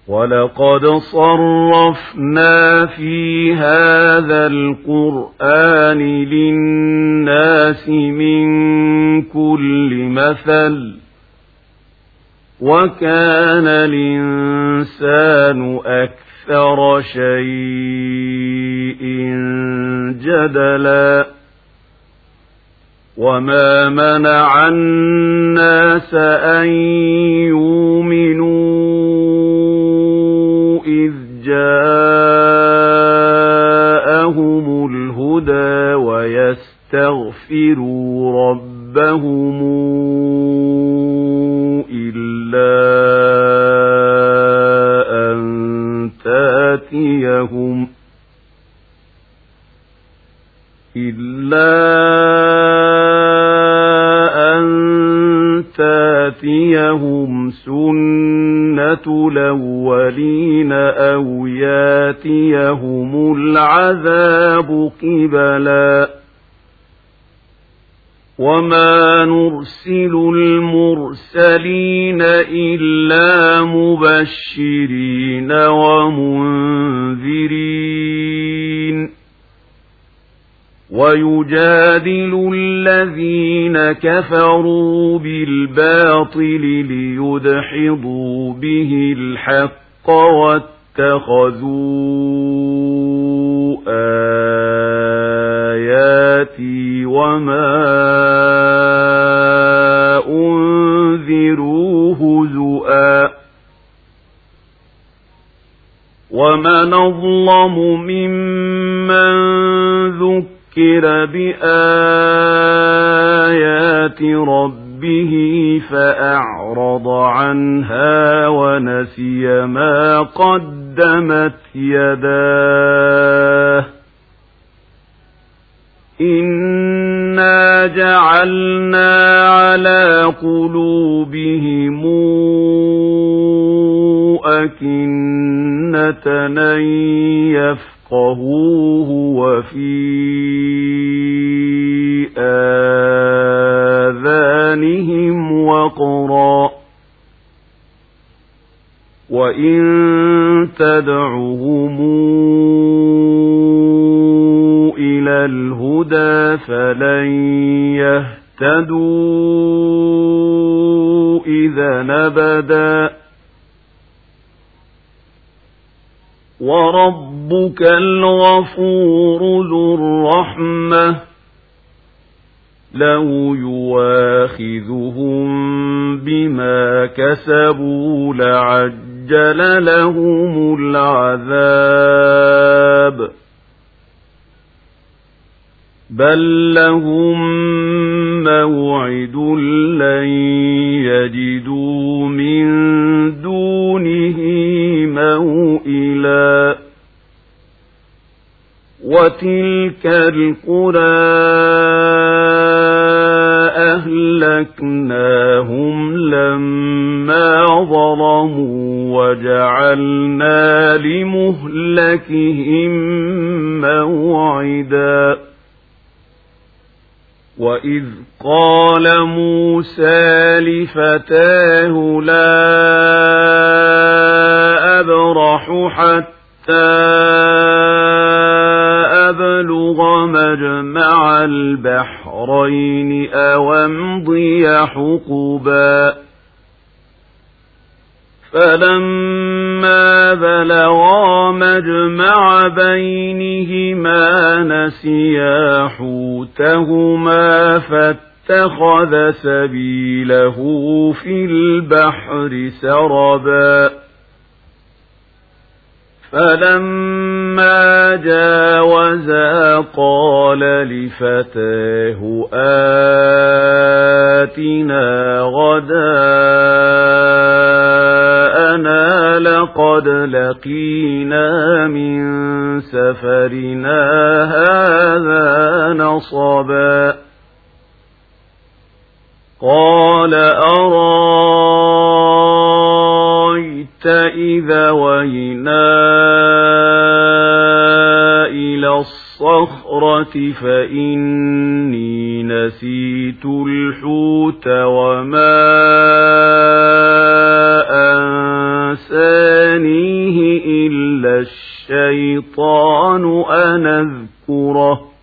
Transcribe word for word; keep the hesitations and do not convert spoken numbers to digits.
وَلَقَدْ صَرَّفْنَا فِي هَذَا الْقُرْآنِ لِلنَّاسِ مِنْ كُلِّ مَثَلٍ وَكَانَ الْإِنْسَانُ أَكْثَرَ شَيْءٍ جَدَلًا وَمَا مَنَعَ النَّاسَ أَنْ يُؤْمِنُوا إِذْ جَاءَهُمُ الْهُدَى وَيَسْتَغْفِرُوا رَبَّهُمْ إِلَّا أَنْ تَأْتِيَهُمْ إِلَّا تَأْتِيَهُمْ سُنَّةُ الْأَوَّلِينَ أَوْ يَأْتِيَهُمُ الْعَذَابُ قِبَلًا وَمَا نُرْسِلُ الْمُرْسَلِينَ إِلَّا مُبَشِّرِينَ وَمُنذِرِينَ وَيُجَادِلُ الَّذِينَ كَفَرُوا بِالْبَاطِلِ لِيُدْحِضُوا بِهِ الْحَقَّ وَاتَّخَذُوا آيَاتِي وَمَا أُنذِرُوا هُزُوًا وَمَنْ أَظْلَمُ مِمَّنْ ذُكِّرَ بِآيَاتِ رَبِّهِ فَأَعْرَضَ عَنْهَا وَنَسِيَ مَا قَدَّمَتْ يَدَاهُ إِنَّا جَعَلْنَا عَلَى قُلُوبِهِمْ أَكِنَّةً أَن يَفْقَهُوهُ وَفِي آذَانِهِمْ وَقْرًا وَإِن تَدْعُهُمْ إِلَى الْهُدَى فَلَن يَهْتَدُوا إِذًا أَبَدًا وَرَبُّكَ الْغَفُورُ ذُو الرَّحْمَةِ لَوْ يُؤَاخِذُهُم بِمَا كَسَبُوا لَعَجَّلَ لَهُمُ الْعَذَابَ بَل لَّهُم مَّوْعِدٌ لَّن يَجِدُوا مِن دُونِهِ مَوْئِلًا وَتِلْكَ الْقُرَىٰ أَهْلَكْنَاهُمْ لَمَّا ظَلَمُوا وَجَعَلْنَا لِمُهْلِكِهِم مَّوْعِدًا وَإِذْ قَالَ مُوسَىٰ لِفَتَاهُ لَا أَبْرَحُ حَتَّىٰ أَبْلُغَ مَجْمَعَ الْبَحْرَيْنِ أَوْ أَمْضِيَ حُقُبًا فَلَمَّا بَلَغَا مَجْمَعَ بَيْنِهِمَا نَسِيَا حُوتَهُمَا فَاتَّخَذَ سَبِيلَهُ فِي الْبَحْرِ سَرَبًا فَلَمَّا جَاوَزَا قَالَ لِفَتَاهُ آتِنَا غَدَاءَنَا لَقَدْ لَقِينَا مِنْ سَفَرِنَا هَذَا نَصَبًا قَالَ أَرَأَيْتَ إِذَا وَيْنَا إِلَى الصَّخْرَةِ فَإِنِّي نَسِيتُ الْحُوتَ وَمَا أَنسَانِيهُ الشيطان أن أذكره